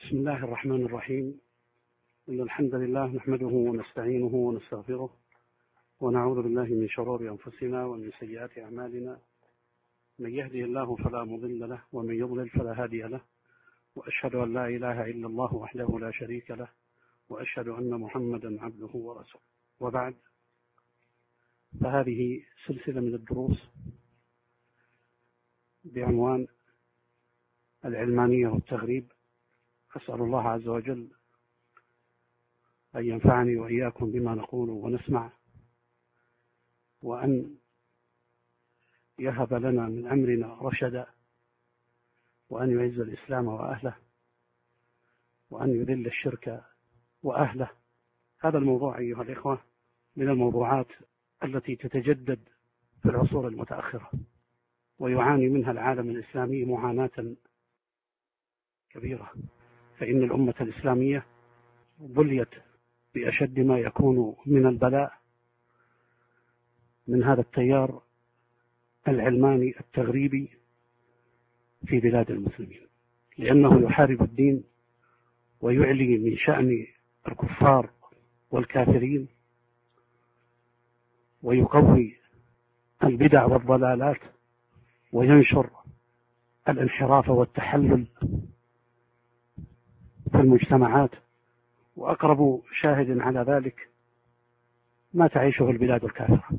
بسم الله الرحمن الرحيم. إن الحمد لله نحمده ونستعينه ونستغفره ونعوذ بالله من شرور أنفسنا ومن سيئات أعمالنا. من يهده الله فلا مضل له ومن يضلل فلا هادي له، وأشهد أن لا إله إلا الله وحده لا شريك له، وأشهد أن محمدا عبده ورسوله. وبعد، فهذه سلسلة من الدروس بعنوان العلمانية والتغريب. أسأل الله عز وجل أن ينفعني وإياكم بما نقول ونسمع، وأن يهب لنا من أمرنا رشدا، وأن يعز الإسلام وأهله، وأن يذل الشرك وأهله. هذا الموضوع أيها الإخوة من الموضوعات التي تتجدد في العصور المتأخرة، ويعاني منها العالم الإسلامي معاناة كبيرة، فإن الأمة الإسلامية بليت بأشد ما يكون من البلاء من هذا التيار العلماني التغريبي في بلاد المسلمين، لأنه يحارب الدين ويعلي من شأن الكفار والكافرين، ويقوي البدع والضلالات، وينشر الانحراف والتحلل في المجتمعات. وأقرب شاهد على ذلك ما تعيشه البلاد الكافرة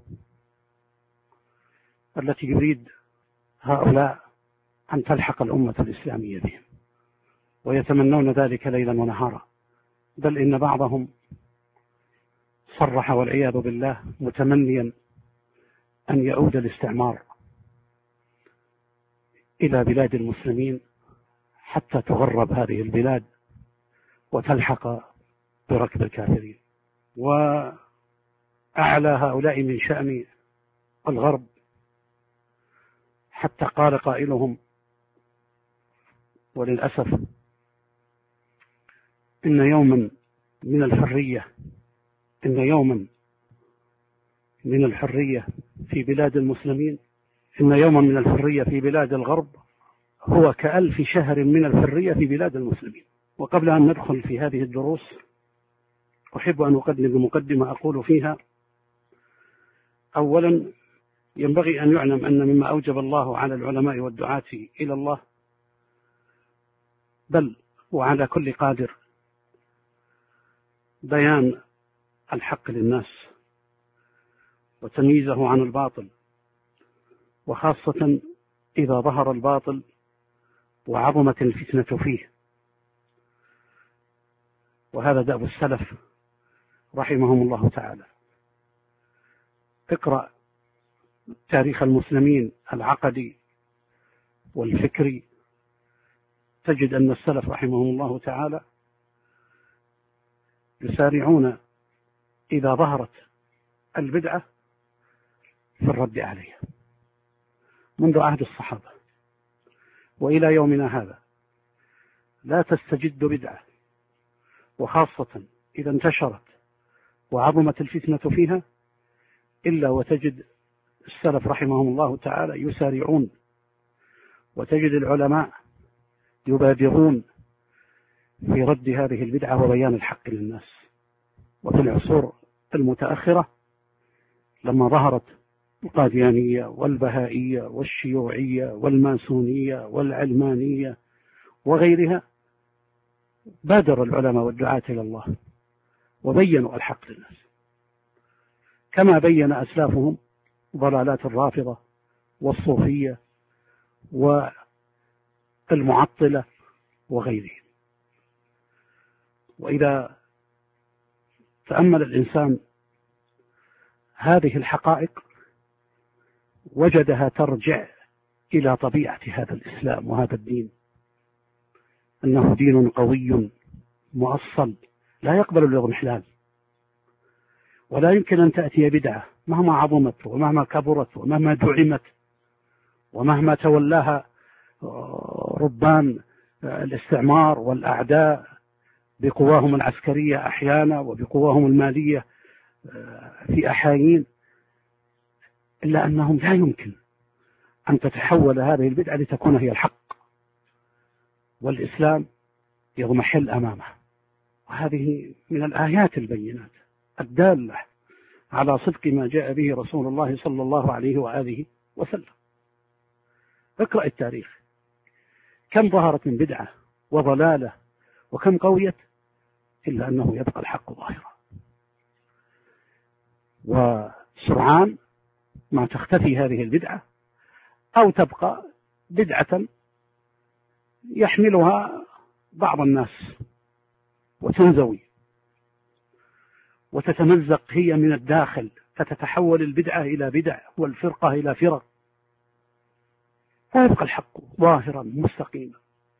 التي يريد هؤلاء أن تلحق الأمة الإسلامية بهم، ويتمنون ذلك ليلا ونهارا، بل إن بعضهم صرح والعياذ بالله متمنيا أن يعود الاستعمار إلى بلاد المسلمين حتى تغرب هذه البلاد وتلحق بركب الكافرين. وأعلى هؤلاء من شأن الغرب حتى قال قائلهم: وللأسف إن يوما من الحرية في بلاد المسلمين، إن يوما من الحرية في بلاد الغرب هو كألف شهر من الحرية في بلاد المسلمين. وقبل أن ندخل في هذه الدروس، أحب أن أقدم بمقدمة أقول فيها: أولا، ينبغي أن يعلم أن مما أوجب الله على العلماء والدعاة إلى الله، بل وعلى كل قادر، بيان الحق للناس وتمييزه عن الباطل، وخاصة إذا ظهر الباطل وعظمت الفتنة فيه. وهذا دأب السلف رحمهم الله تعالى. اقرأ تاريخ المسلمين العقدي والفكري، تجد أن السلف رحمهم الله تعالى يسارعون إذا ظهرت البدعة في الرد عليها، منذ عهد الصحابة وإلى يومنا هذا. لا تستجد بدعة، وخاصة إذا انتشرت وعظمت الفتنة فيها، إلا وتجد السلف رحمهم الله تعالى يسارعون، وتجد العلماء يبادرون في رد هذه البدعة وبيان الحق للناس. وفي العصور المتأخرة لما ظهرت القاديانية والبهائية والشيوعية والماسونية والعلمانية وغيرها، بادر العلماء والدعاة إلى الله وبينوا الحق للناس، كما بين أسلافهم ضلالات الرافضة والصوفية والمعطلة وغيرهم. وإذا تأمل الإنسان هذه الحقائق وجدها ترجع إلى طبيعة هذا الإسلام وهذا الدين، أنه دين قوي مؤصل لا يقبل الاضمحلال، ولا يمكن أن تأتي بدعة مهما عظمت ومهما كبرت ومهما دعمت ومهما تولاها ربان الاستعمار والأعداء بقواهم العسكرية أحيانا وبقواهم المالية في أحايين، إلا أنهم لا يمكن أن تتحول هذه البدعة لتكون هي الحق. والإسلام يضمحل أمامه. وهذه من الآيات البينات الدالة على صدق ما جاء به رسول الله صلى الله عليه وآله وسلم. اقرأ التاريخ، كم ظهرت من بدعة وضلالة وكم قويت، إلا أنه يبقى الحق ظاهرا. وسرعان ما تختفي هذه البدعة أو تبقى بدعة يحملها بعض الناس وتنزوي وتتمزق هي من الداخل، فتتحول البدعة إلى بدع والفرقة إلى فرق، فيبقى الحق ظاهرا مستقيما.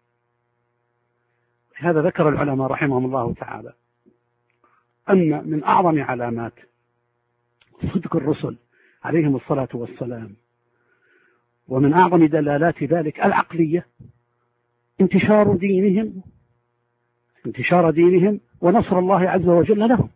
هذا ذكر العلماء رحمهم الله تعالى أن من أعظم علامات صدق الرسل عليهم الصلاة والسلام ومن أعظم دلالات ذلك العقلية انتشار دينهم ونصر الله عز وجل لهم.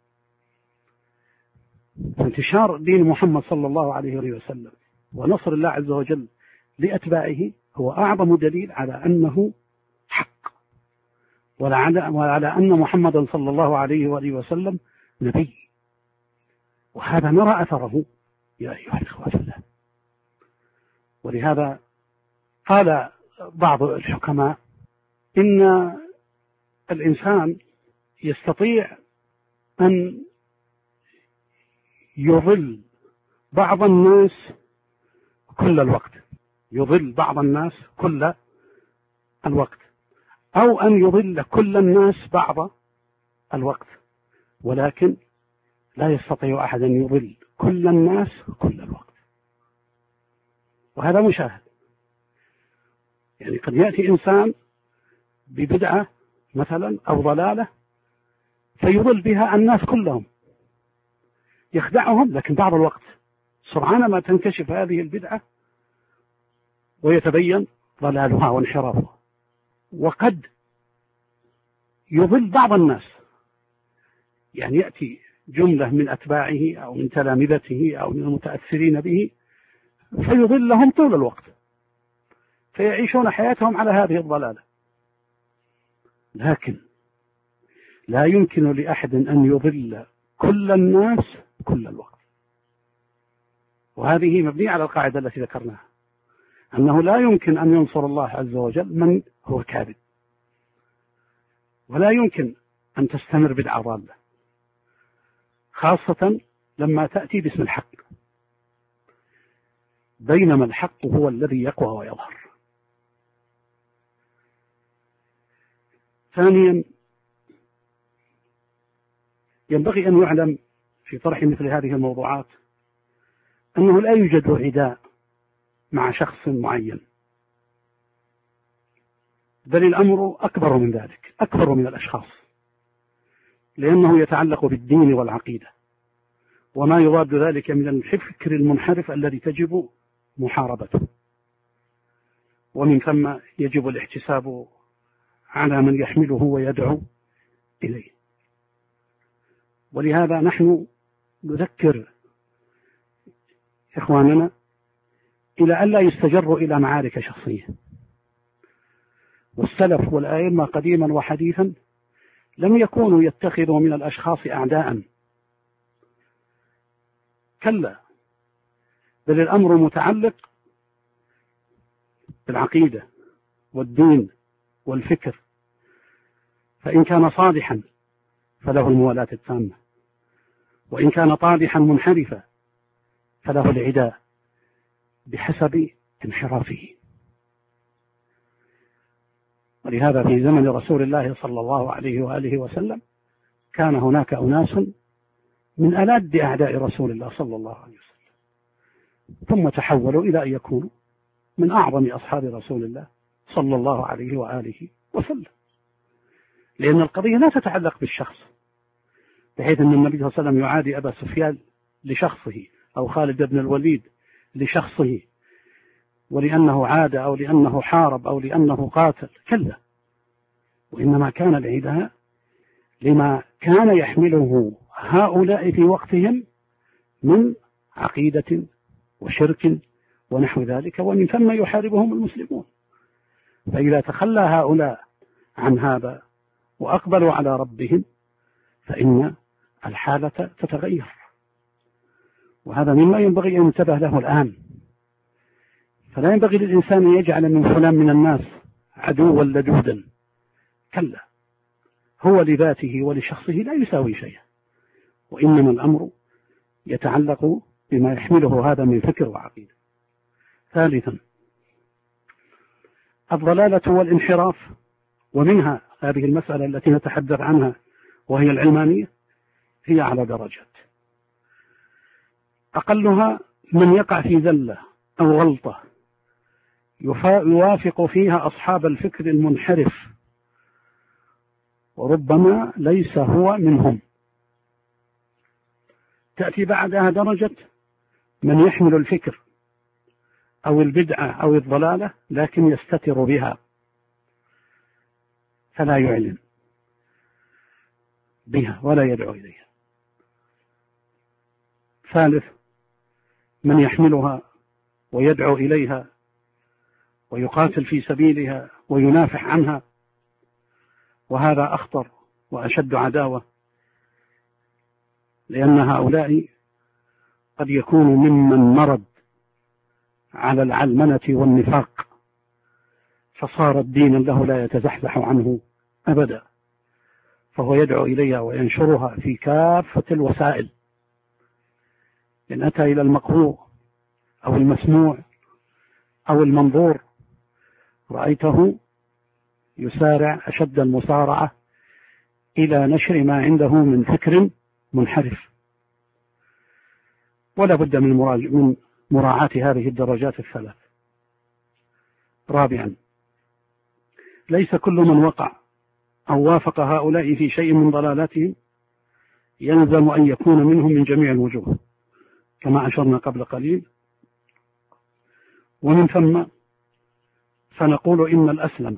فانتشار دين محمد صلى الله عليه وسلم ونصر الله عز وجل لأتباعه هو أعظم دليل على أنه حق، وعلى أن محمدا صلى الله عليه وسلم نبي. وهذا نرى أثره يا أيها الإخوة في الله. ولهذا قال بعض الحكماء إن الإنسان يستطيع أن يضل بعض الناس كل الوقت، أو أن يضل كل الناس بعض الوقت، ولكن لا يستطيع أحد أن يضل كل الناس كل الوقت. وهذا مشاهد، يعني قد يأتي إنسان ببدعة مثلا أو ضلالة فيضل بها الناس كلهم، يخدعهم، لكن بعض الوقت سرعان ما تنكشف هذه البدعة ويتبين ضلالها وانحرافها. وقد يضل بعض الناس، يعني يأتي جملة من أتباعه أو من تلامذته أو من المتأثرين به فيضلهم طول الوقت، فيعيشون حياتهم على هذه الضلالة. لكن لا يمكن لأحد أن يضل كل الناس كل الوقت. وهذه مبنية على القاعدة التي ذكرناها، أنه لا يمكن أن ينصر الله عز وجل من هو كاذب، ولا يمكن أن تستمر بدعة ضالة، خاصة لما تأتي باسم الحق، بينما الحق هو الذي يقوى ويظهر. ثانيا، ينبغي أن يعلم في طرح مثل هذه الموضوعات أنه لا يوجد عداء مع شخص معين، بل الأمر أكبر من ذلك، أكبر من الأشخاص، لأنه يتعلق بالدين والعقيدة وما يضاد ذلك من الفكر المنحرف الذي تجب محاربته، ومن ثم يجب الاحتساب على من يحمله ويدعو إليه. ولهذا نحن نذكر إخواننا إلى ألا يستجروا إلى معارك شخصية. والسلف والأئمة قديما وحديثا لم يكونوا يتخذوا من الأشخاص أعداء، كلا، بل الأمر متعلق بالعقيدة والدين والفكر، فإن كان صادحا فله الموالاة التامة، وإن كان طادحا منحرفا فله العداء بحسب انحرافه. ولهذا في زمن رسول الله صلى الله عليه وآله وسلم كان هناك أناس من ألد أعداء رسول الله صلى الله عليه وسلم، ثم تحولوا إلى أن يكونوا من أعظم أصحاب رسول الله صلى الله عليه وآله وسلم، لأن القضية لا تتعلق بالشخص، بحيث أن النبي صلى الله عليه وسلم يعادي أبا سفيان لشخصه، أو خالد بن الوليد لشخصه، ولأنه عاد أو لأنه حارب أو لأنه قاتل، كلا، وإنما كان العداء لما كان يحمله هؤلاء في وقتهم من عقيدة وشرك ونحو ذلك، ومن ثم يحاربهم المسلمون. فإذا تخلى هؤلاء عن هذا وأقبلوا على ربهم فإن الحالة تتغير، وهذا مما ينبغي أن ينتبه له الآن. فلا ينبغي للإنسان أن يجعل من فلان من الناس عدوا لدودا، كلا، هو لذاته ولشخصه لا يساوي شيئا، وإنما الأمر يتعلق بما يحمله هذا من فكر وعقيدة. ثالثا، الضلالة والانحراف، ومنها هذه المسألة التي نتحدث عنها وهي العلمانية، هي على درجات. أقلها من يقع في زلة أو غلطة يوافق فيها أصحاب الفكر المنحرف، وربما ليس هو منهم. تأتي بعدها درجة من يحمل الفكر أو البدعة أو الضلالة لكن يستتر بها فلا يعلن بها ولا يدعو إليها. ثالث، من يحملها ويدعو إليها ويقاتل في سبيلها وينافح عنها، وهذا أخطر وأشد عداوة، لأن هؤلاء قد يكون ممن مرض على العلمنة والنفاق، فصار الدين له لا يتزحزح عنه أبدا، فهو يدعو إليها وينشرها في كافة الوسائل. إن أتى إلى المقروء أو المسموع أو المنظور رأيته يسارع أشد المسارعة إلى نشر ما عنده من فكر منحرف. ولا بد من مراعاة هذه الدرجات الثلاث. رابعا، ليس كل من وقع أو وافق هؤلاء في شيء من ضلالاتهم يلزم أن يكون منهم من جميع الوجوه كما أشرنا قبل قليل. ومن ثم فنقول إن الأسلم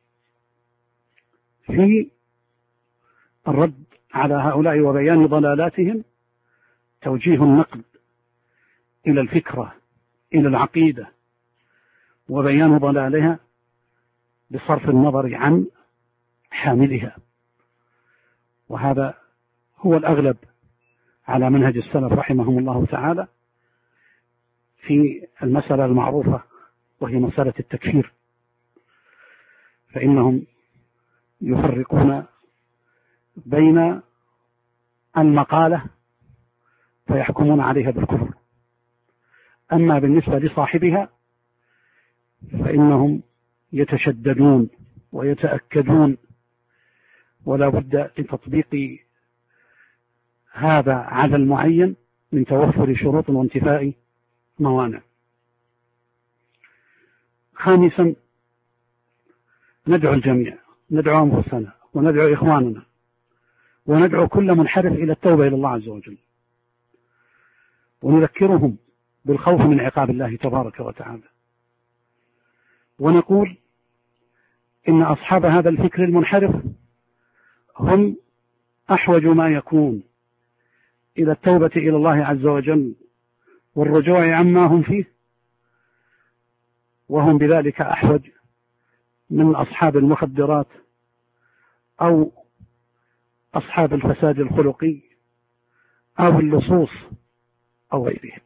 في الرد على هؤلاء وبيان ضلالاتهم توجيه النقد إلى الفكرة، إلى العقيدة، وبيان ضلالها بصرف النظر عن حاملها، وهذا هو الأغلب على منهج السلف رحمهم الله تعالى في المسألة المعروفة وهي مسألة التكفير، فإنهم يفرقون بين المقالة فيحكمون عليها بالكفر، أما بالنسبة لصاحبها فإنهم يتشددون ويتأكدون، ولا بد لتطبيق هذا على المعين من توفر شروط وانتفاء موانع. خامسا، ندعو الجميع، ندعو أنفسنا وندعو إخواننا وندعو كل منحرف إلى التوبة إلى الله عز وجل، ونذكرهم بالخوف من عقاب الله تبارك وتعالى، ونقول إن أصحاب هذا الفكر المنحرف هم أحوج ما يكون إلى التوبة إلى الله عز وجل والرجوع عما هم فيه، وهم بذلك أحوج من أصحاب المخدرات أو أصحاب الفساد الخلقي أو اللصوص أو غيرهم،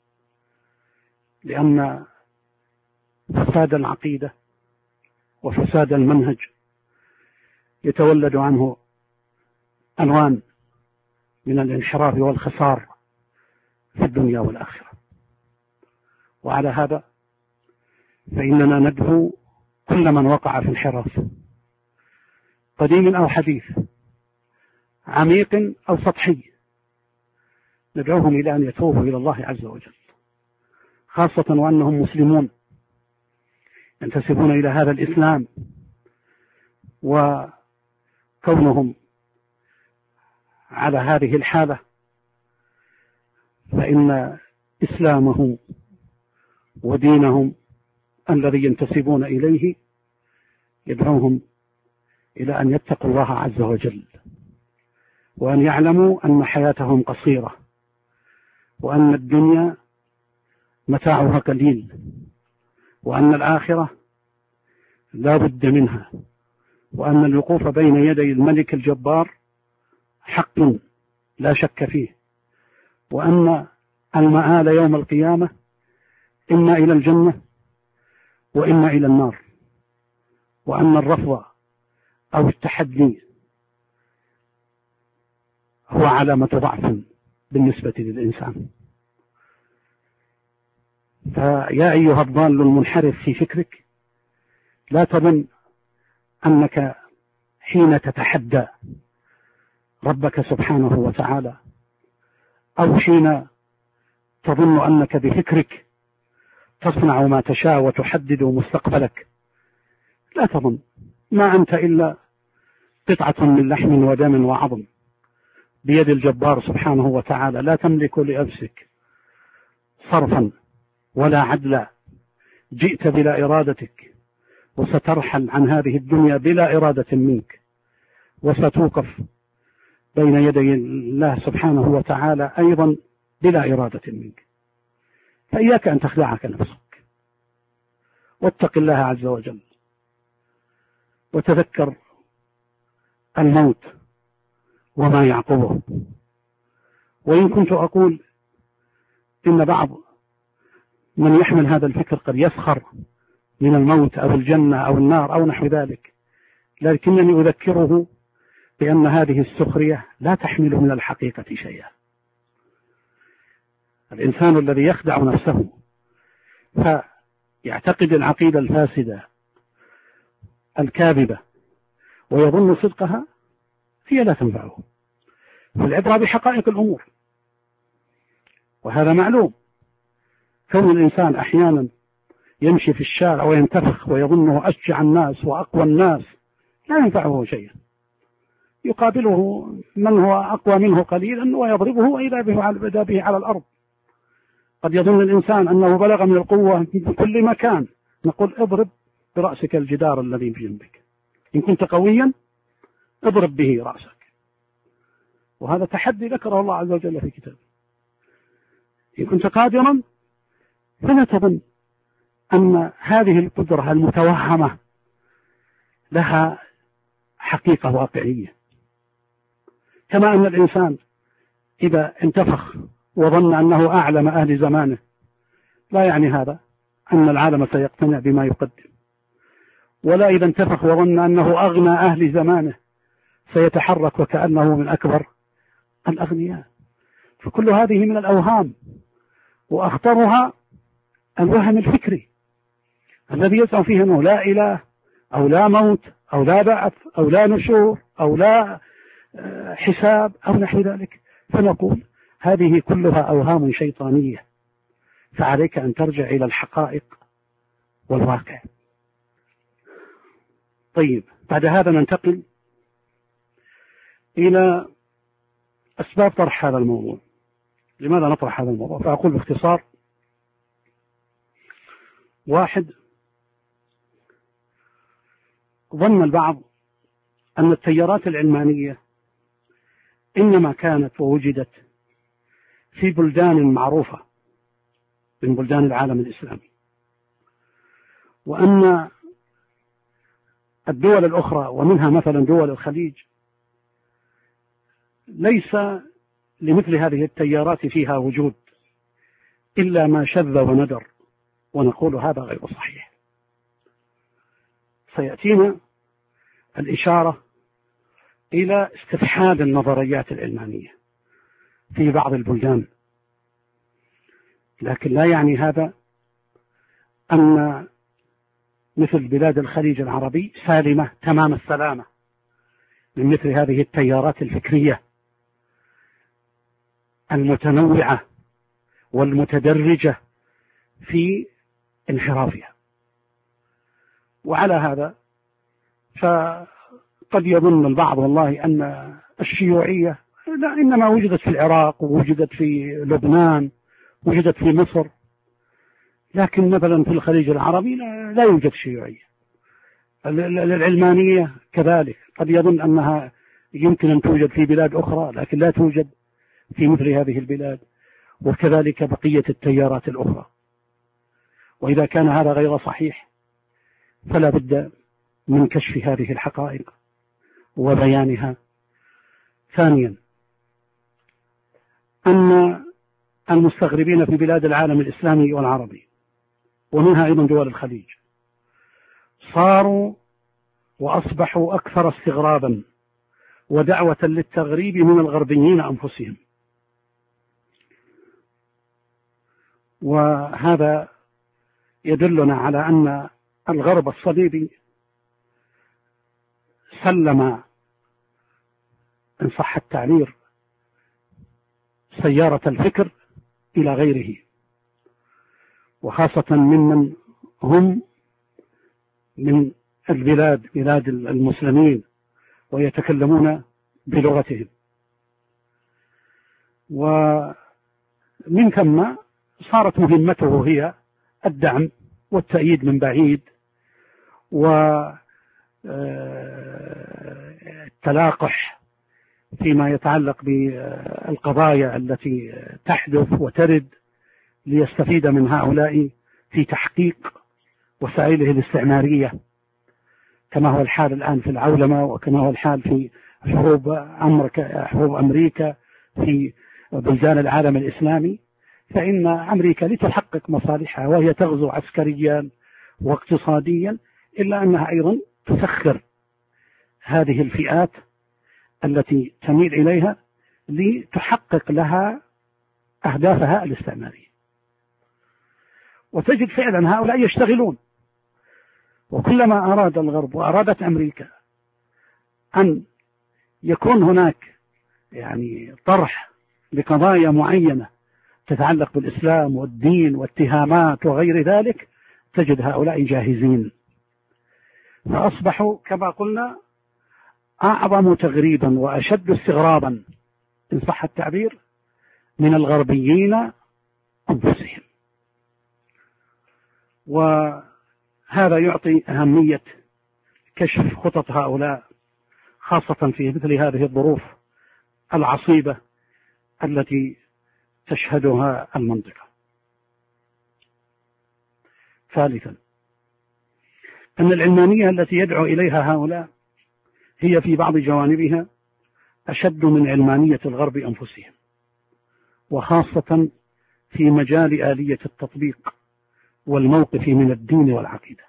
لأن فساد العقيدة وفساد المنهج يتولد عنه ألوان من الانحراف والخسار في الدنيا والآخرة. وعلى هذا فإننا ندعو كل من وقع في انحراف قديم أو حديث، عميق أو سطحي، ندعوهم إلى أن يتوبوا إلى الله عز وجل، خاصة وأنهم مسلمون ينتسبون إلى هذا الإسلام، وكونهم على هذه الحالة فإن إسلامهم ودينهم الذي ينتسبون إليه يدعوهم إلى أن يتقوا الله عز وجل، وأن يعلموا أن حياتهم قصيرة، وأن الدنيا متاعها قليل، وأن الآخرة لا بد منها، وأن الوقوف بين يدي الملك الجبار حق لا شك فيه، وأن المآل يوم القيامة إما إلى الجنة وإما إلى النار، وأن الرفض أو التحدي هو علامة ضعف بالنسبة للإنسان. فيا أيها الضال المنحرف في فكرك، لا تظن أنك حين تتحدى ربك سبحانه وتعالى، أو حين تظن أنك بفكرك تصنع ما تشاء وتحدد مستقبلك، لا تظن، ما أنت إلا قطعة من لحم ودم وعظم بيد الجبار سبحانه وتعالى، لا تملك لنفسك صرفا ولا عدلا. جئت بلا إرادتك، وسترحل عن هذه الدنيا بلا إرادة منك، وستوقف بين يدي الله سبحانه وتعالى أيضا بلا إرادة منك. فإياك أن تخدعك نفسك، واتق الله عز وجل، وتذكر الموت وما يعقبه. وإن كنت أقول إن بعض من يحمل هذا الفكر قد يسخر من الموت أو الجنة أو النار أو نحو ذلك، لكنني أذكره بأن هذه السخرية لا تحمل من الحقيقة شيئا. الإنسان الذي يخدع نفسه فيعتقد العقيدة الفاسدة الكاذبة ويظن صدقها، هي لا تنفعه. فالعبرة بحقائق الأمور، وهذا معلوم. كون الإنسان أحيانا يمشي في الشارع وينتفخ ويظنه أشجع الناس وأقوى الناس، لا ينفعه شيئا. يقابله من هو أقوى منه قليلا ويضربه وإذا به على الأرض. قد يظن الإنسان أنه بلغ من القوة في كل مكان، نقول اضرب برأسك الجدار الذي بجنبك، إن كنت قويا اضرب به رأسك. وهذا تحدي ذكره الله عز وجل في كتابه. إن كنت قادرا فلا تظن أن هذه القدرة المتوهمة لها حقيقة واقعية. كما أن الإنسان إذا انتفخ وظن أنه أعلم أهل زمانه، لا يعني هذا أن العالم سيقتنع بما يقدم، ولا إذا انتفخ وظن أنه أغنى أهل زمانه سيتحرك وكأنه من أكبر الأغنياء. فكل هذه من الأوهام، وأخطرها الوهم الفكري الذي يزعم فيه أنه لا إله أو لا موت أو لا بعث أو لا نشور أو لا حساب أو نحو ذلك. فنقول هذه كلها أوهام شيطانية، فعليك أن ترجع إلى الحقائق والواقع. طيب، بعد هذا ننتقل إلى أسباب طرح هذا الموضوع. لماذا نطرح هذا الموضوع؟ فأقول باختصار: واحد، ظن البعض أن التيارات العلمانية إنما كانت ووجدت في بلدان معروفة من بلدان العالم الإسلامي، وأن الدول الأخرى ومنها مثلا دول الخليج ليس لمثل هذه التيارات فيها وجود إلا ما شذ وندر. ونقول هذا غير صحيح. سيأتينا الإشارة إلى استفحال النظريات العلمانية في بعض البلدان، لكن لا يعني هذا أن مثل بلاد الخليج العربي سالمة تمام السلامة من مثل هذه التيارات الفكرية المتنوعة والمتدرجة في انحرافها. وعلى هذا فقد يظن البعض والله أن الشيوعية لا، إنما وجدت في العراق ووجدت في لبنان ووجدت في مصر، لكن مثلا في الخليج العربي لا يوجد شيوعية. العلمانية كذلك قد يظن أنها يمكن أن توجد في بلاد أخرى، لكن لا توجد في مثل هذه البلاد، وكذلك بقية التيارات الأخرى. وإذا كان هذا غير صحيح فلا بد من كشف هذه الحقائق وبيانها. ثانيا، أن المستغربين في بلاد العالم الإسلامي والعربي ومنها أيضا دول الخليج صاروا وأصبحوا أكثر استغرابا ودعوة للتغريب من الغربيين أنفسهم، وهذا يدلنا على أن الغرب الصليبي سلم إن صح التعبير سيارة الفكر إلى غيره، وخاصة ممن هم من بلاد المسلمين ويتكلمون بلغتهم، ومن ثم صارت مهمته هي الدعم والتأييد من بعيد والتلاقح فيما يتعلق بالقضايا التي تحدث وترد ليستفيد من هؤلاء في تحقيق وسائله الاستعمارية، كما هو الحال الآن في العولمة وكما هو الحال في حروب أمريكا في بلدان العالم الإسلامي. فإن أمريكا لتحقق مصالحها وهي تغزو عسكريا واقتصاديا، إلا أنها أيضا تسخر هذه الفئات التي تميل إليها لتحقق لها أهدافها الاستعمارية. وتجد فعلا هؤلاء يشتغلون، وكلما أراد الغرب وأرادت أمريكا أن يكون هناك طرح لقضايا معينة تتعلق بالإسلام والدين واتهامات وغير ذلك، تجد هؤلاء جاهزين، فأصبحوا كما قلنا أعظم تغريبا وأشد استغرابا إن صح التعبير من الغربيين أنفسهم. وهذا يعطي أهمية كشف خطط هؤلاء، خاصة في مثل هذه الظروف العصيبة التي تشهدها المنطقة. ثالثا، أن العلمانية التي يدعو إليها هؤلاء هي في بعض جوانبها أشد من علمانية الغرب أنفسهم، وخاصة في مجال آلية التطبيق والموقف من الدين والعقيدة.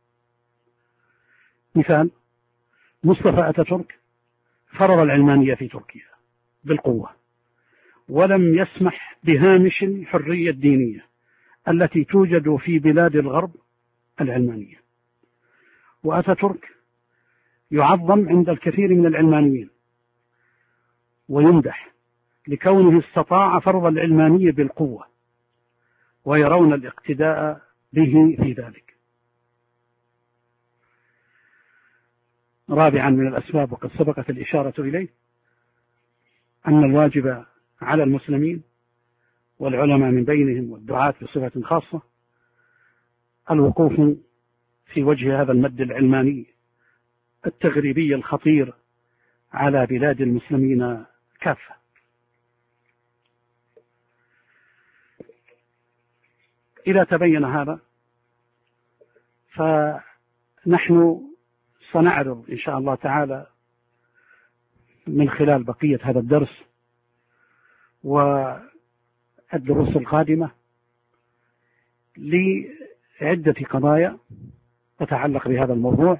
مثال: مصطفى أتاتورك فرض العلمانية في تركيا بالقوة، ولم يسمح بهامش الحرية الدينية التي توجد في بلاد الغرب العلمانية. وأتاتورك يعظم عند الكثير من العلمانيين ويمدح لكونه استطاع فرض العلمانية بالقوة، ويرون الاقتداء به في ذلك. رابعا من الأسباب، وقد سبقت الإشارة إليه، أن الواجب على المسلمين والعلماء من بينهم والدعاة بصفة خاصة الوقوف في وجه هذا المد العلماني التغريبي الخطير على بلاد المسلمين كافة. إذا تبين هذا فنحن سنعرض إن شاء الله تعالى من خلال بقية هذا الدرس والدروس القادمة لعدة قضايا تتعلق بهذا الموضوع،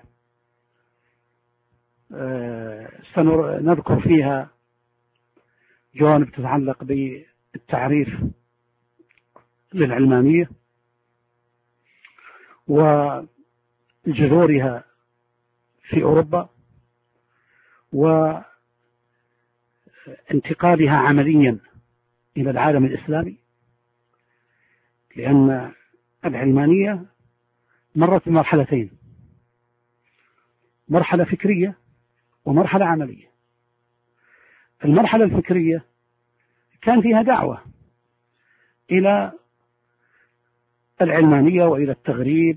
سنذكر فيها جوانب تتعلق بالتعريف للعلمانية وجذورها في أوروبا وانتقالها عمليا إلى العالم الإسلامي، لأن العلمانية مرت بمرحلتين: مرحلة فكرية ومرحلة عملية. المرحلة الفكرية كان فيها دعوة إلى العلمانية وإلى التغريب،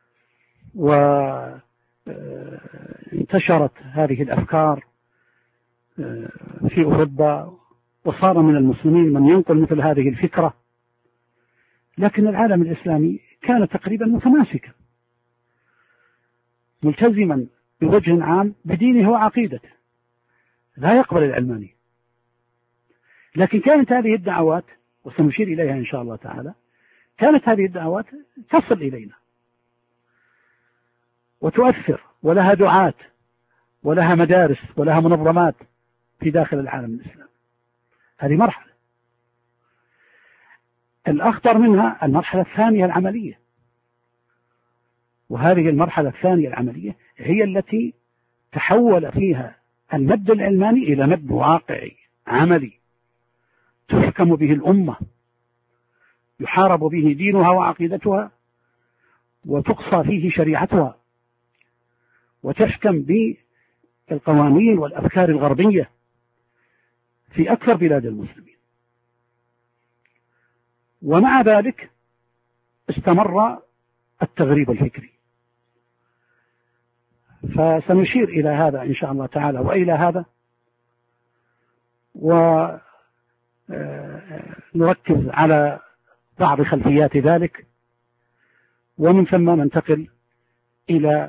وانتشرت هذه الأفكار في أوروبا، وصار من المسلمين من ينقل مثل هذه الفكرة. لكن العالم الإسلامي كان تقريبا ملتزما بوجه عام بدينه وعقيدته، لا يقبل العلمانية. لكن كانت هذه الدعوات، وسنشير إليها إن شاء الله تعالى، كانت هذه الدعوات تصل إلينا وتؤثر، ولها دعاة ولها مدارس ولها منظمات في داخل العالم الإسلامي. هذه مرحلة. الأخطر منها المرحلة الثانية العملية، وهذه المرحلة الثانية العملية هي التي تحول فيها المد العلماني إلى مد واقعي عملي تحكم به الأمة، يحارب به دينها وعقيدتها، وتقصى فيه شريعتها، وتحكم بالقوانين والأفكار الغربية في أكثر بلاد المسلمين. ومع ذلك استمر التغريب الفكري. فسنشير إلى هذا إن شاء الله تعالى وإلى هذا، ونركز على بعض خلفيات ذلك، ومن ثم ننتقل إلى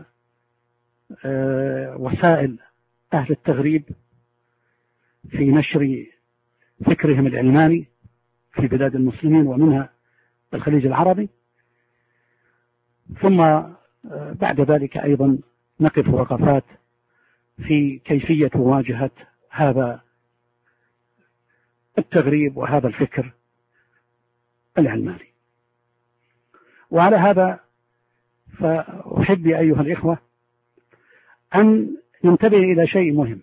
وسائل أهل التغريب في نشر فكرهم العلماني في بلاد المسلمين ومنها الخليج العربي. ثم بعد ذلك أيضا نقف وقفات في كيفية مواجهة هذا التغريب وهذا الفكر العلماني. وعلى هذا فأحب أيها الإخوة أن ننتبه إلى شيء مهم،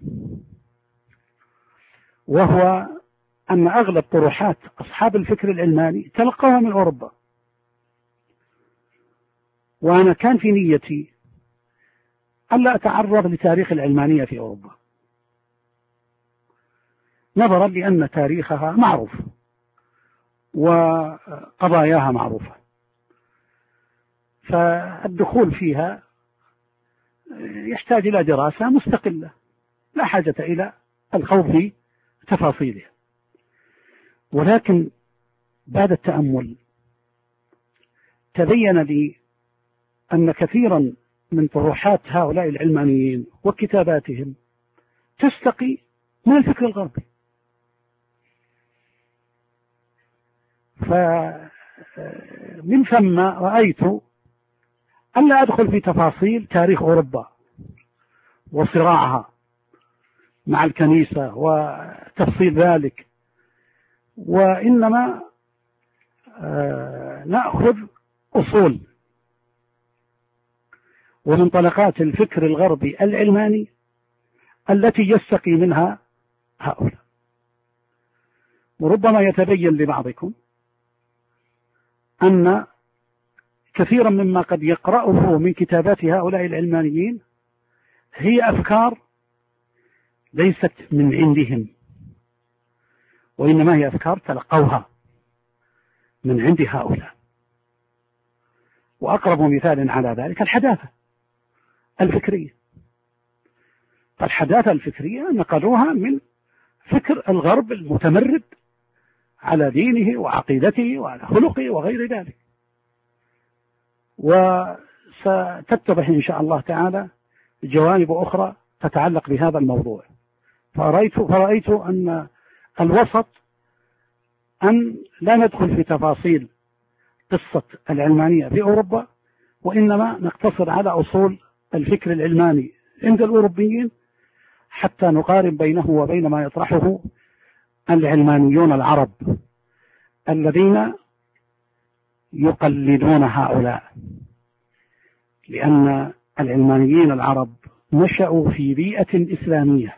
وهو أن أغلب طروحات أصحاب الفكر العلماني تلقوها من أوروبا. وأنا كان في نيتي ألا أتعرض لتاريخ العلمانية في أوروبا، نظرا لأن تاريخها معروف وقضاياها معروفة، فالدخول فيها يحتاج إلى دراسة مستقلة، لا حاجة إلى الخوض في تفاصيلها. ولكن بعد التأمل تبين لي أن كثيرا من طروحات هؤلاء العلمانيين وكتاباتهم تستقي من الفكر الغربي. فمن ثم رأيت ألا أدخل في تفاصيل تاريخ أوروبا وصراعها مع الكنيسة وتفصيل ذلك، وإنما نأخذ أصول ومنطلقات الفكر الغربي العلماني التي يستقي منها هؤلاء. وربما يتبين لبعضكم أن كثيرا مما قد يقرأه من كتابات هؤلاء العلمانيين هي أفكار ليست من عندهم، وإنما هي أفكار تلقوها من عند هؤلاء. وأقرب مثال على ذلك الحداثة الفكرية. الحداثة الفكرية نقلوها من فكر الغرب المتمرد على دينه وعقيدته وعلى خلقه وغير ذلك. وستتضح إن شاء الله تعالى جوانب أخرى تتعلق بهذا الموضوع. فرأيت أن الوسط أن لا ندخل في تفاصيل قصة العلمانية في أوروبا، وإنما نقتصر على أصول الفكر العلماني عند الأوروبيين حتى نقارن بينه وبين ما يطرحه العلمانيون العرب الذين يقلدون هؤلاء، لأن العلمانيين العرب نشأوا في بيئة إسلامية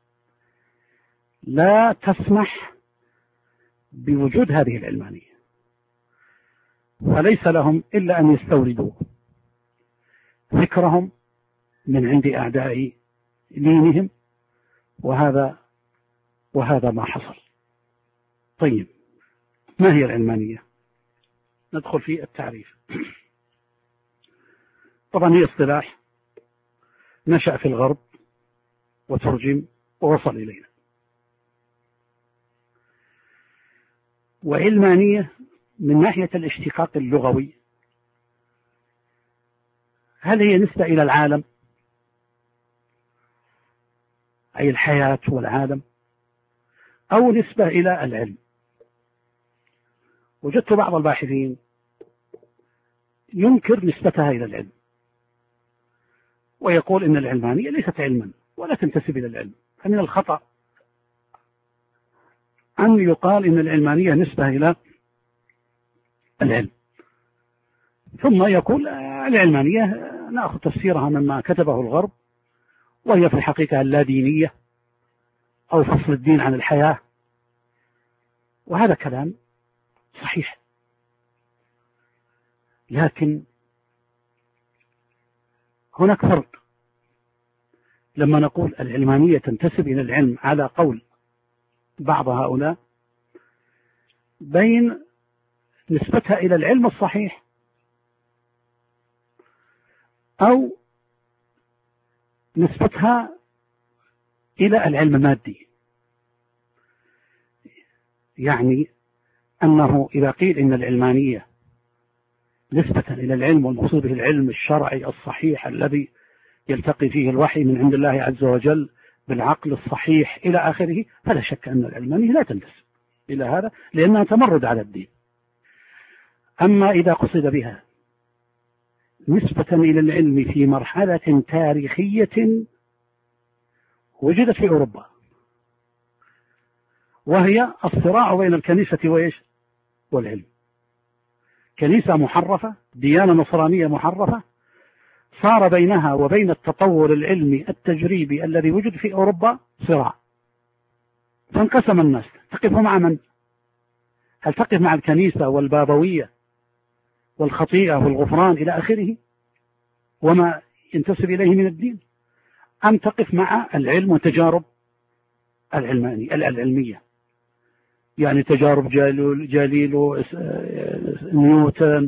لا تسمح بوجود هذه العلمانية، فليس لهم إلا أن يستوردوا فكرهم من عند أعداء دينهم، وهذا ما حصل. طيب، ما هي العلمانية؟ ندخل في التعريف. طبعا هي اصطلاح نشأ في الغرب وترجم ووصل إلينا. وعلمانية من ناحية الاشتقاق اللغوي هل هي نسبة إلى العالم أي الحياة والعالم، أو نسبة إلى العلم. وجدت بعض الباحثين ينكر نسبتها إلى العلم، ويقول إن العلمانية ليست علما ولا تنتسب إلى العلم. فمن الخطأ أن يقال إن العلمانية نسبة إلى العلم، ثم يقول العلمانية نأخذ تفسيرها مما كتبه الغرب، وهي في الحقيقة اللادينية أو فصل الدين عن الحياة. وهذا كلام صحيح، لكن هناك فرق لما نقول العلمانية تنتسب إلى العلم على قول بعض هؤلاء، بين نسبتها إلى العلم الصحيح أو نسبتها إلى العلم المادي. يعني أنه إذا قيل إن العلمانية نسبة إلى العلم، والمقصود به العلم الشرعي الصحيح الذي يلتقي فيه الوحي من عند الله عز وجل بالعقل الصحيح إلى آخره، فلا شك أن العلمانية لا تنتسب إلى هذا، لأنها تمرد على الدين. أما إذا قصد بها نسبة إلى العلم في مرحلة تاريخية وجدت في أوروبا، وهي الصراع بين الكنيسة والعلم. كنيسة محرفة، ديانة نصرانية محرفة، صار بينها وبين التطور العلمي التجريبي الذي وجد في أوروبا صراع، فانقسم الناس. تقف مع من؟ هل تقف مع الكنيسة والبابوية والخطيئة والغفران إلى آخره وما ينتسب إليه من الدين، أم تقف مع العلم وتجارب العلمية؟ يعني تجارب جاليلو، نيوتن،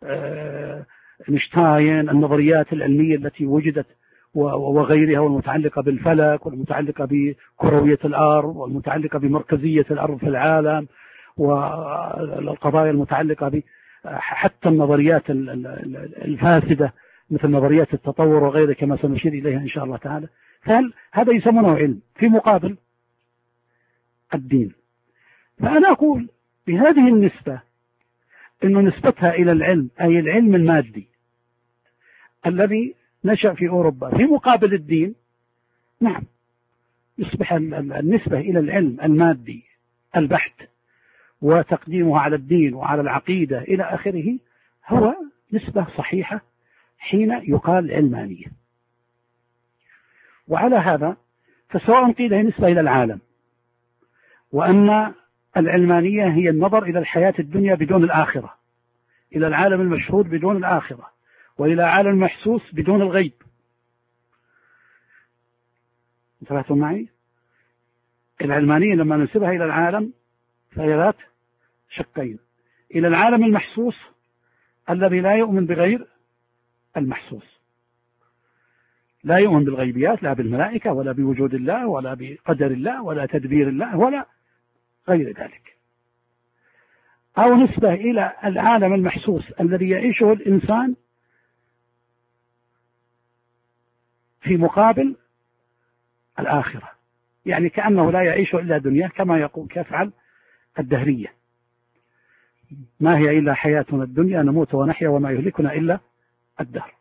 اينشتاين، النظريات العلمية التي وجدت وغيرها، والمتعلقة بالفلك والمتعلقة بكروية الأرض والمتعلقة بمركزية الأرض في العالم، والقضايا المتعلقة حتى النظريات الفاسدة مثل نظريات التطور وغيرها كما سنشير إليها إن شاء الله تعالى. فهل هذا يسمونه علم في مقابل الدين؟ فأنا أقول بهذه النسبة إنه نسبتها إلى العلم، أي العلم المادي الذي نشأ في أوروبا في مقابل الدين، نعم يصبح النسبة إلى العلم المادي البحت وتقديمه على الدين وعلى العقيدة إلى آخره هو نسبة صحيحة حين يقال علمانية. وعلى هذا فسواء قيل هي نسبة إلى العالم، وأن العلمانية هي النظر إلى الحياة الدنيا بدون الآخرة، إلى العالم المشهود بدون الآخرة، وإلى عالم المحسوس بدون الغيب. انتبهتم معي؟ العلمانية لما ننسبها إلى العالم فهي ذات شقين: إلى العالم المحسوس الذي لا يؤمن بغير المحسوس، لا يؤمن بالغيبيات، لا بالملائكة ولا بوجود الله ولا بقدر الله ولا تدبير الله ولا غير ذلك. أو نسبة إلى العالم المحسوس الذي يعيشه الإنسان في مقابل الآخرة، يعني كأنه لا يعيش إلا دنيا، كما يفعل الدهرية: ما هي إلا حياتنا الدنيا نموت ونحيا وما يهلكنا إلا الدهر.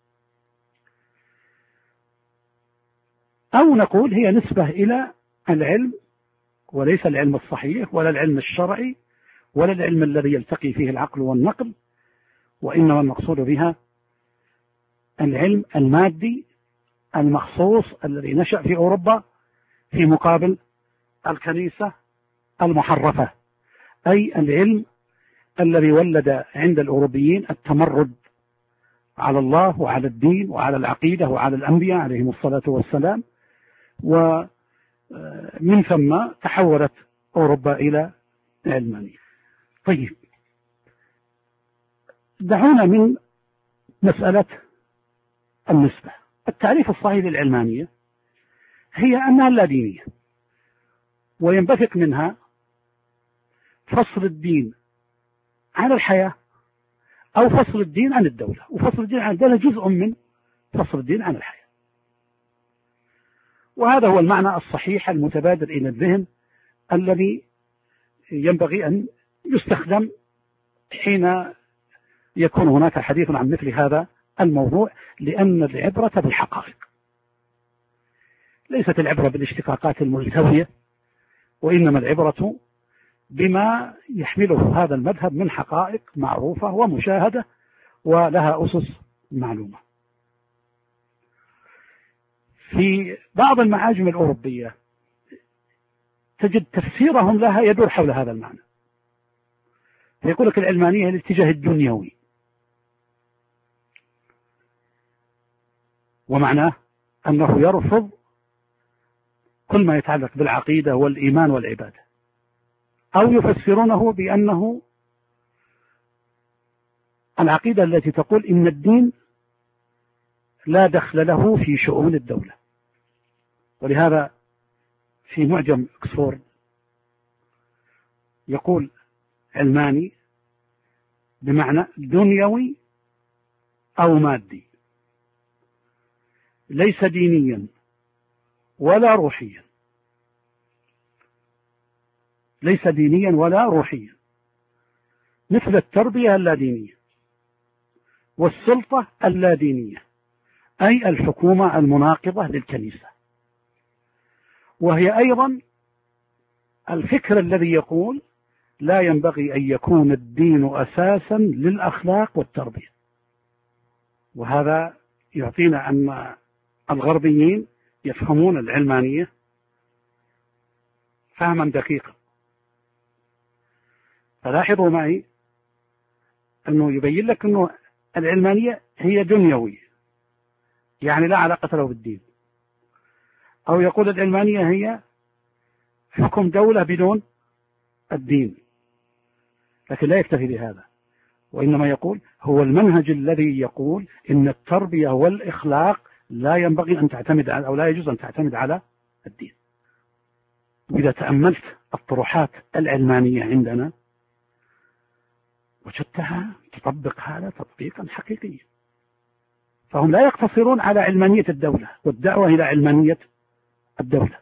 أو نقول هي نسبة إلى العلم، وليس العلم الصحيح ولا العلم الشرعي ولا العلم الذي يلتقي فيه العقل والنقل، وإنما المقصود بها العلم المادي المخصوص الذي نشأ في أوروبا في مقابل الكنيسة المحرفة، أي العلم الذي ولد عند الأوروبيين التمرد على الله وعلى الدين وعلى العقيدة وعلى الأنبياء عليهم الصلاة والسلام، ومن ثم تحولت أوروبا إلى علمانية. طيب، دعونا من مسألة النسبة. التعريف الصحيح للعلمانية هي أنها لا دينية، وينبثق منها فصل الدين عن الحياة أو فصل الدين عن الدولة، وفصل الدين عن الدولة جزء من فصل الدين عن الحياة. وهذا هو المعنى الصحيح المتبادر إلى الذهن الذي ينبغي أن يستخدم حين يكون هناك حديث عن مثل هذا الموضوع، لأن العبرة بالحقائق، ليست العبرة بالاشتقاقات الملتوية، وإنما العبرة بما يحمله هذا المذهب من حقائق معروفة ومشاهدة ولها أسس معلومة. في بعض المعاجم الأوروبية تجد تفسيرهم لها يدور حول هذا المعنى، فيقول لك العلمانية الاتجاه الدنيوي، ومعناه أنه يرفض كل ما يتعلق بالعقيدة والإيمان والعبادة، أو يفسرونه بأنه العقيدة التي تقول إن الدين لا دخل له في شؤون الدولة. ولهذا في معجم أكسفورد يقول علماني بمعنى دنيوي أو مادي، ليس دينيا ولا روحيا، ليس دينيا ولا روحيا، مثل التربية اللادينية والسلطة اللادينية، أي الحكومة المناقضة للكنيسة. وهي أيضا الفكر الذي يقول لا ينبغي أن يكون الدين أساسا للأخلاق والتربية. وهذا يعطينا أن الغربيين يفهمون العلمانية فهما دقيقا. فلاحظوا معي أنه يبين لك أنه العلمانية هي دنيوية، يعني لا علاقة له بالدين، أو يقول العلمانية هي حكم دولة بدون الدين، لكن لا يكتفي بهذا، وإنما يقول هو المنهج الذي يقول إن التربية والإخلاق لا ينبغي أن تعتمد على، أو لا يجوز أن تعتمد على الدين. وإذا تأملت الطروحات العلمانية عندنا وجدتها تطبق هذا تطبيقا حقيقيا، فهم لا يقتصرون على علمانية الدولة والدعوة إلى علمانية الدولة،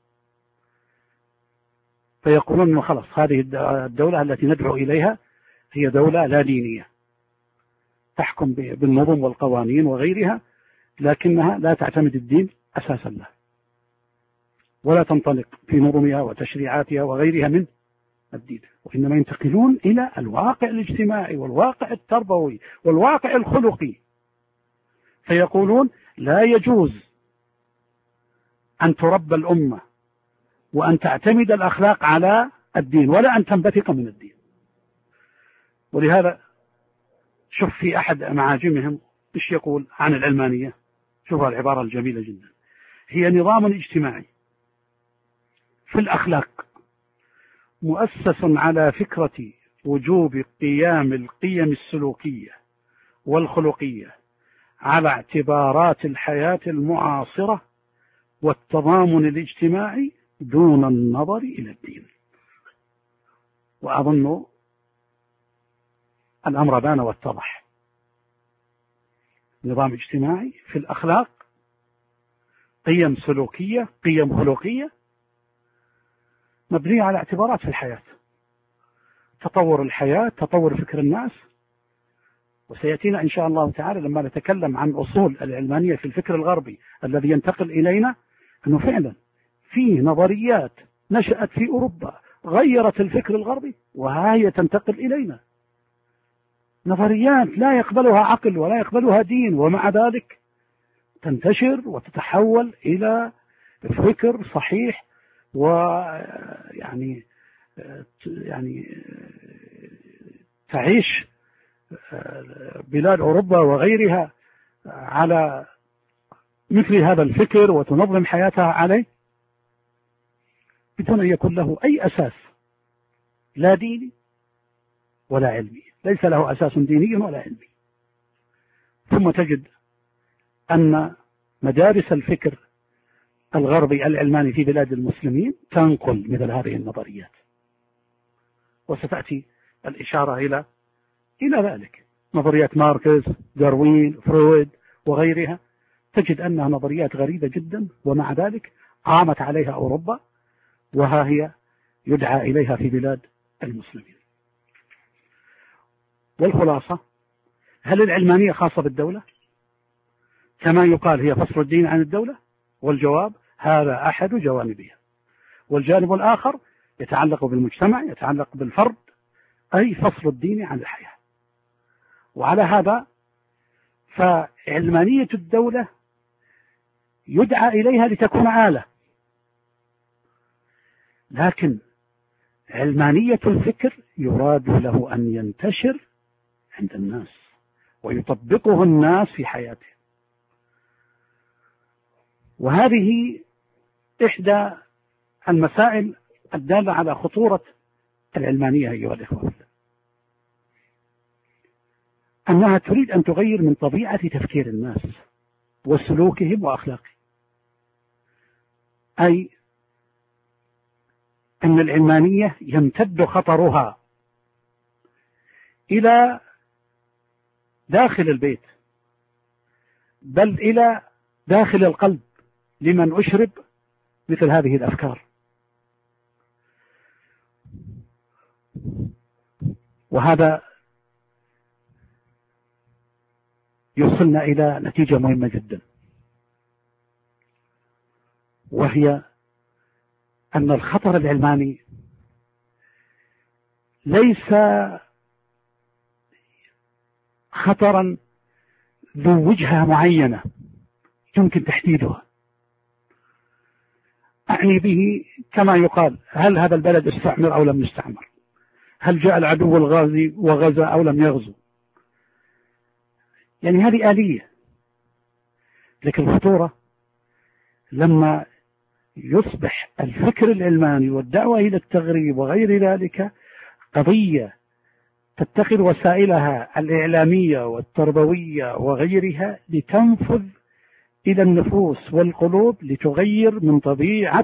فيقولون إنه خلاص هذه الدولة التي ندعو إليها هي دولة لا دينية تحكم بالنظم والقوانين وغيرها، لكنها لا تعتمد الدين أساسا له، ولا تنطلق في نظمها وتشريعاتها وغيرها من الدين، وإنما ينتقلون إلى الواقع الاجتماعي والواقع التربوي والواقع الخلقي، فيقولون لا يجوز أن تربى الأمة وأن تعتمد الأخلاق على الدين ولا أن تنبثق من الدين. ولهذا شوف في أحد معاجمهم إيش يقول عن العلمانية، شوف العبارة الجميلة جدا، هي نظام اجتماعي في الأخلاق مؤسس على فكرة وجوب قيام القيم السلوكية والخلقية على اعتبارات الحياة المعاصرة والتضامن الاجتماعي دون النظر إلى الدين. وأظن الأمر بان واتضح، نظام اجتماعي في الأخلاق، قيم سلوكية، قيم خلقية مبنية على اعتبارات في الحياة، تطور الحياة، تطور فكر الناس. وسيأتينا إن شاء الله تعالى لما نتكلم عن أصول العلمانية في الفكر الغربي الذي ينتقل إلينا، أنه فعلا فيه نظريات نشأت في أوروبا غيرت الفكر الغربي وهي تنتقل إلينا، نظريات لا يقبلها عقل ولا يقبلها دين، ومع ذلك تنتشر وتتحول إلى فكر صحيح، ويعني تعيش بلاد أوروبا وغيرها على مثل هذا الفكر وتنظم حياتها عليه بدون أن يكون له أي أساس لا ديني ولا علمي، ليس له أساس ديني ولا علمي. ثم تجد أن مدارس الفكر الغربي العلماني في بلاد المسلمين تنقل مثل هذه النظريات، وستأتي الإشارة إلى ذلك. نظريات ماركس، داروين، فرويد وغيرها تجد أنها نظريات غريبة جدا، ومع ذلك قامت عليها أوروبا، وها هي يدعى إليها في بلاد المسلمين. والخلاصة، هل العلمانية خاصة بالدولة كما يقال هي فصل الدين عن الدولة؟ والجواب هذا أحد جوانبها. والجانب الآخر يتعلق بالمجتمع، يتعلق بالفرد، أي فصل الدين عن الحياة. وعلى هذا فعلمانية الدولة يدعى إليها لتكون آلة، لكن علمانية الفكر يراد له أن ينتشر عند الناس ويطبقه الناس في حياتهم. وهذه إحدى المسائل الدالة على خطورة العلمانية أيها الإخوة، أنها تريد أن تغير من طبيعة تفكير الناس وسلوكهم وأخلاقهم، أي أن العلمانية يمتد خطرها إلى داخل البيت، بل إلى داخل القلب لمن أشرب مثل هذه الأفكار. وهذا يوصلنا إلى نتيجة مهمة جدا، وهي أن الخطر العلماني ليس خطرا ذو وجهة معينة يمكن تحديدها. أعني به كما يقال: هل هذا البلد استعمر أو لم يستعمر؟ هل جاء العدو الغازي وغزا أو لم يغزو؟ يعني هذه آلية. لكن الخطورة لما يصبح الفكر العلماني والدعوة إلى التغريب وغير ذلك قضية تتخذ وسائلها الإعلامية والتربوية وغيرها لتنفذ إلى النفوس والقلوب، لتغير من طبيعة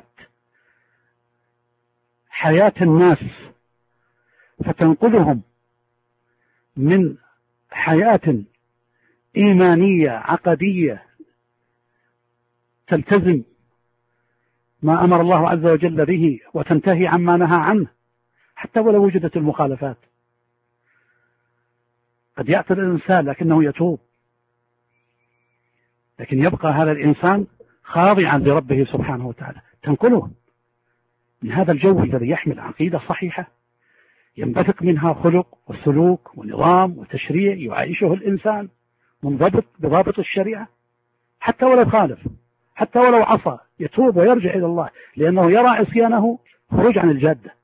حياة الناس، فتنقلهم من حياة إيمانية عقدية تلتزم ما أمر الله عز وجل به وتنتهي عما نهى عنه، حتى ولو وجدت المخالفات. قد يأتي الإنسان لكنه يتوب، لكن يبقى هذا الإنسان خاضعا لربه سبحانه وتعالى. تنقله من هذا الجو الذي يحمل عقيدة صحيحة ينبثق منها خلق وسلوك ونظام وتشريع يعيشه الإنسان منضبط بضابط الشريعة، حتى ولو خالف، حتى ولو عصى، يتوب ويرجع إلى الله، لأنه يرى عصيانه خروج عن الجادة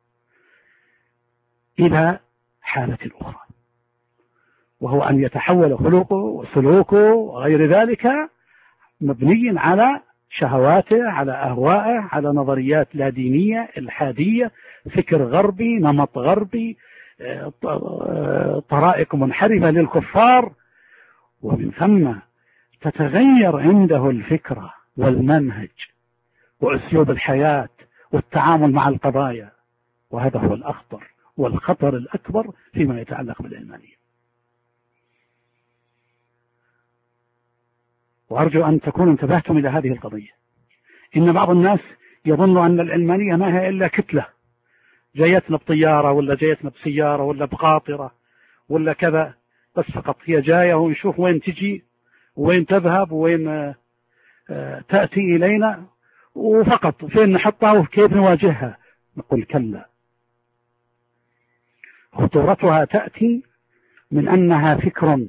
إلى حالة أخرى، وهو أن يتحول خلقه وسلوكه وغير ذلك مبني على شهواته، على أهوائه، على نظريات لا دينية إلحادية، فكر غربي، نمط غربي، طرائق منحرفة للكفار. ومن ثم تتغير عنده الفكرة والمنهج وأسلوب الحياة والتعامل مع القضايا، وهذا هو الأخطر والخطر الأكبر فيما يتعلق بالعلمانية. وأرجو أن تكونوا انتبهتم إلى هذه القضية. إن بعض الناس يظن أن العلمانية ما هي إلا كتلة جايتنا بطيارة ولا جايتنا بسيارة ولا بقاطرة ولا كذا، بس فقط هي جاية ونشوف وين تجي وين تذهب وين تأتي إلينا وفقط فين نحطها وكيف نواجهها. نقول كلا، خطورتها تأتي من أنها فكر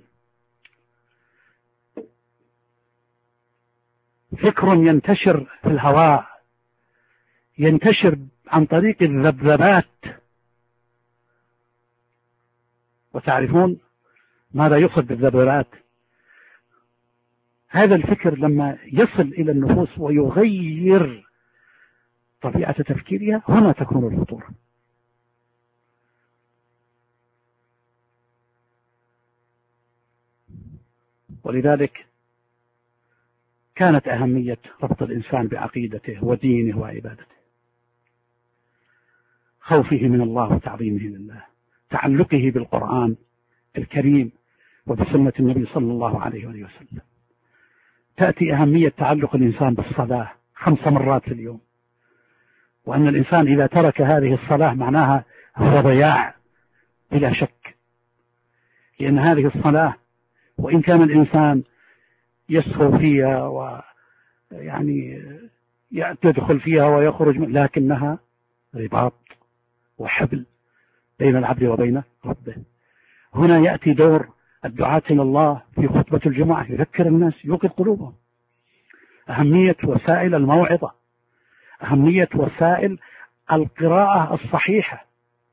ينتشر في الهواء، ينتشر عن طريق الذبذبات. وتعرفون ماذا يقصد بالذبذبات؟ هذا الفكر لما يصل إلى النفوس ويغير طبيعة تفكيرها، هنا تكون الخطورة. ولذلك كانت أهمية ربط الإنسان بعقيدته ودينه وعبادته، خوفه من الله وتعظيمه لله، تعلقه بالقرآن الكريم وبسنة النبي صلى الله عليه وسلم. تأتي أهمية تعلق الإنسان بالصلاة 5 مرات في اليوم، وأن الإنسان إذا ترك هذه الصلاة معناها هو ضياع بلا شك، لأن هذه الصلاة وإن كان الإنسان يسهو فيها ويعني يدخل فيها ويخرج لكنها رباط وحبل بين العبد وبين ربه. هنا يأتي دور الدعاة إلى الله في خطبة الجمعة، يذكر الناس، يوقظ قلوبهم، أهمية وسائل الموعظة، أهمية وسائل القراءة الصحيحة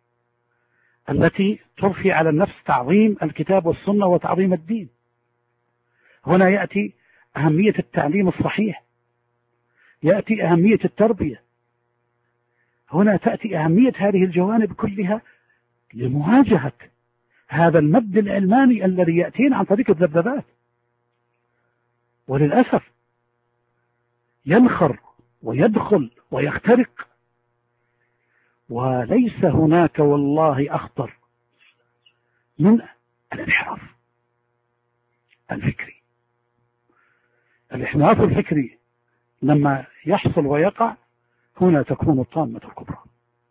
التي تضفي على النفس تعظيم الكتاب والسنة وتعظيم الدين. هنا يأتي أهمية التعليم الصحيح، يأتي أهمية التربية، هنا تأتي أهمية هذه الجوانب كلها لمواجهة هذا المد العلماني الذي يأتينا عن طريق الذبذبات، وللأسف ينخر ويدخل ويخترق، وليس هناك والله أخطر من الانحراف الفكري. الانحراف الفكري لما يحصل ويقع هنا تكون الطامة الكبرى،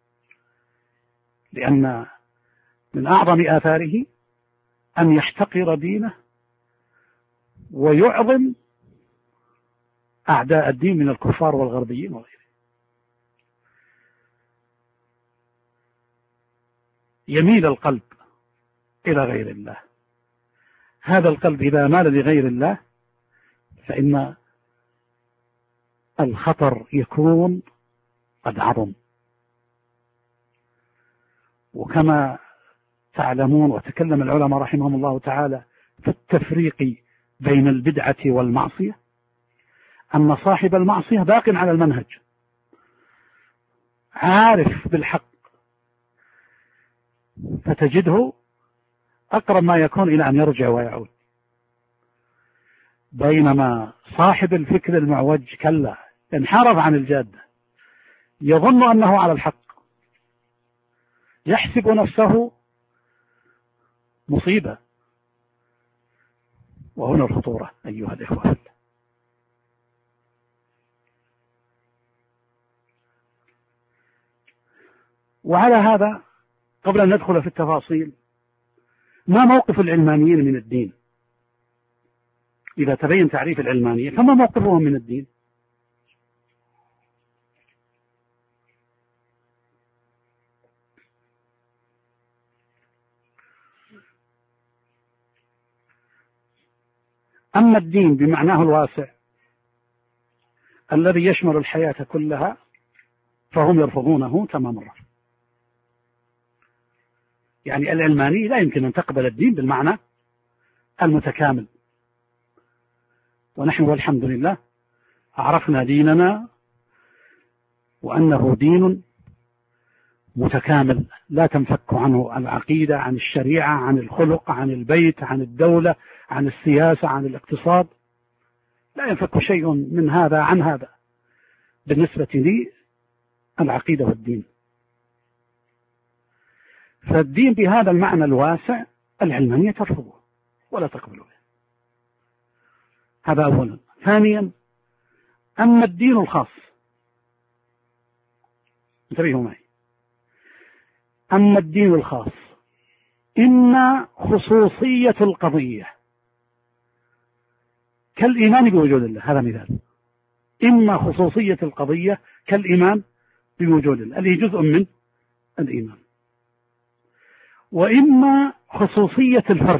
لأن من أعظم آثاره أن يحتقر دينه ويعظم أعداء الدين من الكفار والغربيين وغيره. يميل القلب إلى غير الله، هذا القلب إذا مال لغير الله فإن الخطر يكون قد عظم. وكما تعلمون وتكلم العلماء رحمهم الله تعالى في التفريق بين البدعة والمعصية، أن صاحب المعصية باق على المنهج عارف بالحق، فتجده أقرب ما يكون إلى أن يرجع ويعود، بينما صاحب الفكر المعوج كلا، انحرف عن الجادة، يظن أنه على الحق، يحسب نفسه مصيبة. وهنا الخطورة أيها الإخوة. وعلى هذا قبل أن ندخل في التفاصيل، ما موقف العلمانيين من الدين؟ إذا تبين تعريف العلمانية فما موقفهم من الدين؟ أما الدين بمعناه الواسع الذي يشمل الحياة كلها فهم يرفضونه تمام الرفض. يعني العلماني لا يمكن أن تقبل الدين بالمعنى المتكامل، ونحن والحمد لله عرفنا ديننا وأنه دين متكامل لا تنفك عنه العقيدة، عن الشريعة، عن الخلق، عن البيت، عن الدولة، عن السياسة، عن الاقتصاد، لا ينفك شيء من هذا عن هذا بالنسبة لي العقيدة والدين. فالدين بهذا المعنى الواسع العلمانية ترفضه ولا تقبله. هذا أولا. ثانيا، أما الدين الخاص، انتبهوا معي، أما الدين الخاص إن خصوصية القضية كالإيمان بوجود الله، هذا مثال، إما خصوصية القضية كالإيمان بوجود الله اللي جزء من الإيمان، وإما خصوصية الفرد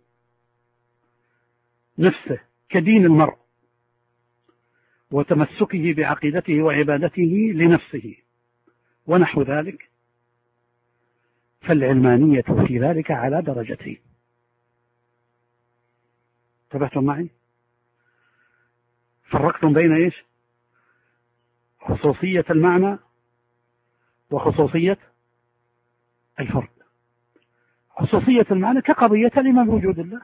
نفسه كدين المرء وتمسكه بعقيدته وعبادته لنفسه ونحو ذلك. فالعلمانية في ذلك على درجتين. انتبهتم معي؟ فرقتم بين إيش؟ خصوصية المعنى وخصوصية الفرد. خصوصية المعنى كقضية الإيمان بوجود الله،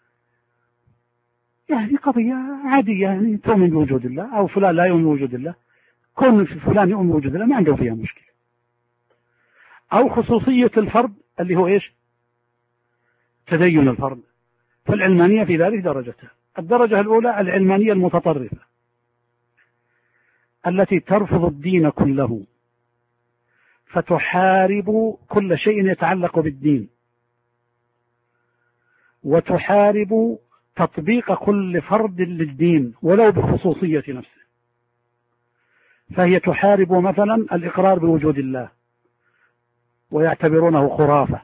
يعني قضية عادية، يعني تؤمن بوجود الله أو فلان لا يؤمن بوجود الله، كون فلان يؤمن بوجود الله ما عنده فيها مشكلة. أو خصوصية الفرد اللي هو إيش؟ تدين الفرد. فالعلمانية في ذلك درجتها، الدرجة الأولى العلمانية المتطرفة التي ترفض الدين كله، فتحارب كل شيء يتعلق بالدين، وتحارب تطبيق كل فرد للدين ولو بخصوصية نفسه. فهي تحارب مثلا الإقرار بوجود الله، ويعتبرونه خرافة،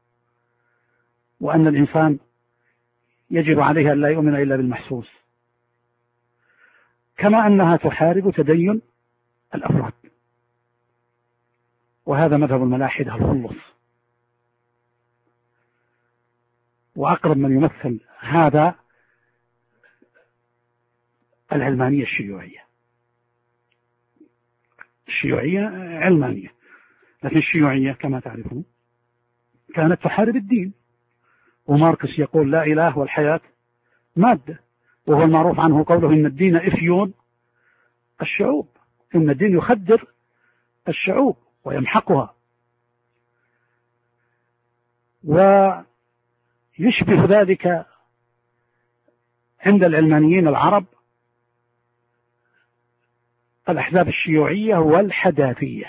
وأن الإنسان يجب عليه أن لا يؤمن إلا بالمحسوس، كما أنها تحارب تدين الأفراد، وهذا مذهب الملاحدة الخلص. وأقرب من يمثل هذا العلمانية الشيوعية. الشيوعية علمانية، لكن الشيوعية كما تعرفون كانت تحارب الدين، وماركس يقول لا إله والحياة مادة، وهو المعروف عنه قوله إن الدين إفيون الشعوب، إن الدين يخدر الشعوب ويمحقها. ويشبه ذلك عند العلمانيين العرب الأحزاب الشيوعية والحداثية.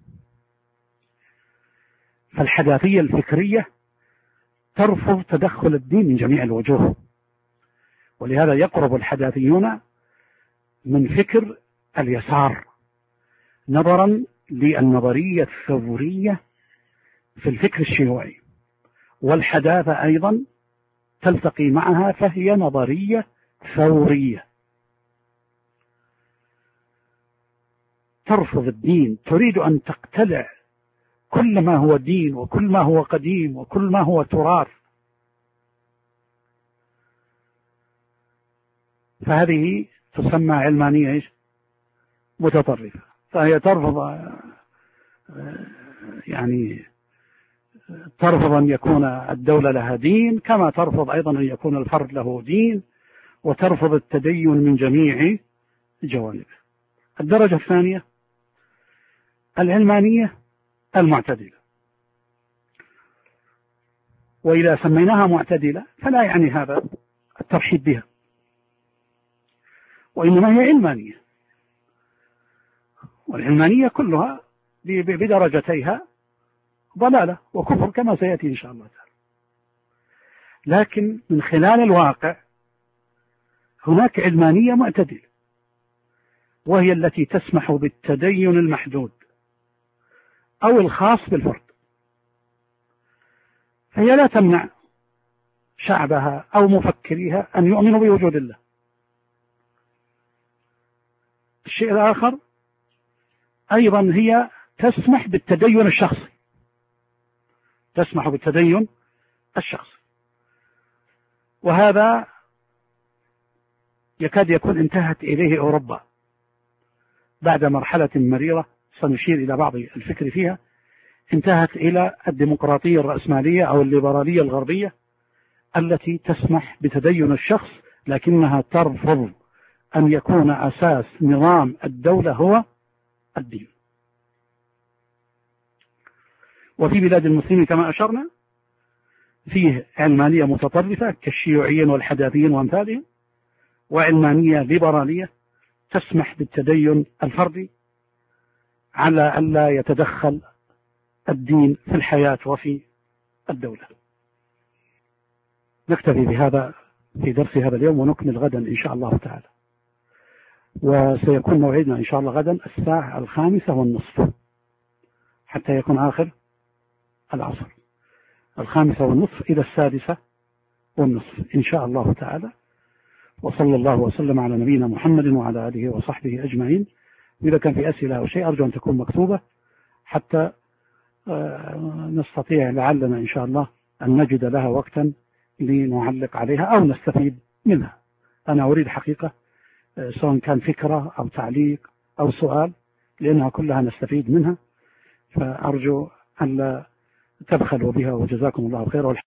فالحداثية الفكرية ترفض تدخل الدين من جميع الوجوه، ولهذا يقرب الحداثيون من فكر اليسار نظرا للنظرية الثورية في الفكر الشيوعي، والحداثة أيضا تلتقي معها فهي نظرية ثورية ترفض الدين، تريد أن تقتلع كل ما هو دين وكل ما هو قديم وكل ما هو تراث. فهذه تسمى علمانية متطرفة، فهي ترفض ترفض أن يكون الدولة لها دين، كما ترفض أيضا أن يكون الفرد له دين، وترفض التدين من جميع جوانبه. الدرجة الثانية العلمانية المعتدلة، وإذا سميناها معتدلة فلا يعني هذا الترحيب بها، وإنما هي علمانية، والعلمانية كلها بدرجتيها ضلالة وكفر كما سيأتي إن شاء الله تعالى. لكن من خلال الواقع هناك علمانية معتدلة، وهي التي تسمح بالتدين المحدود أو الخاص بالفرد، فهي لا تمنع شعبها أو مفكريها أن يؤمنوا بوجود الله. الشيء الآخر أيضا هي تسمح بالتدين الشخصي، تسمح بالتدين الشخصي، وهذا يكاد يكون انتهت إليه أوروبا بعد مرحلة مريرة سنشير إلى بعض الفكر فيها، انتهت إلى الديمقراطية الرأسمالية أو الليبرالية الغربية التي تسمح بتدين الشخص، لكنها ترفض أن يكون أساس نظام الدولة هو الدين. وفي بلاد المسلمين كما أشرنا فيه علمانية متطرفة كالشيوعيين والحداثيين وأمثالهم، وعلمانية ليبرالية تسمح بالتدين الفردي على أن لا يتدخل الدين في الحياة وفي الدولة. نكتفي بهذا في درس هذا اليوم، ونكمل غدا إن شاء الله تعالى، وسيكون موعدنا إن شاء الله غدا 5:30 حتى يكون آخر العصر، 5:30 إلى 6:30 إن شاء الله تعالى. وصلى الله وسلم على نبينا محمد وعلى آله وصحبه أجمعين. وإذا كان في أسئلة أو شيء أرجو أن تكون مكتوبة حتى نستطيع لعلنا إن شاء الله أن نجد لها وقتا لنعلق عليها أو نستفيد منها. أنا أريد حقيقة سواء كان فكرة أو تعليق أو سؤال، لأنها كلها نستفيد منها، فأرجو أن لا تبخلوا بها، وجزاكم الله خيرا.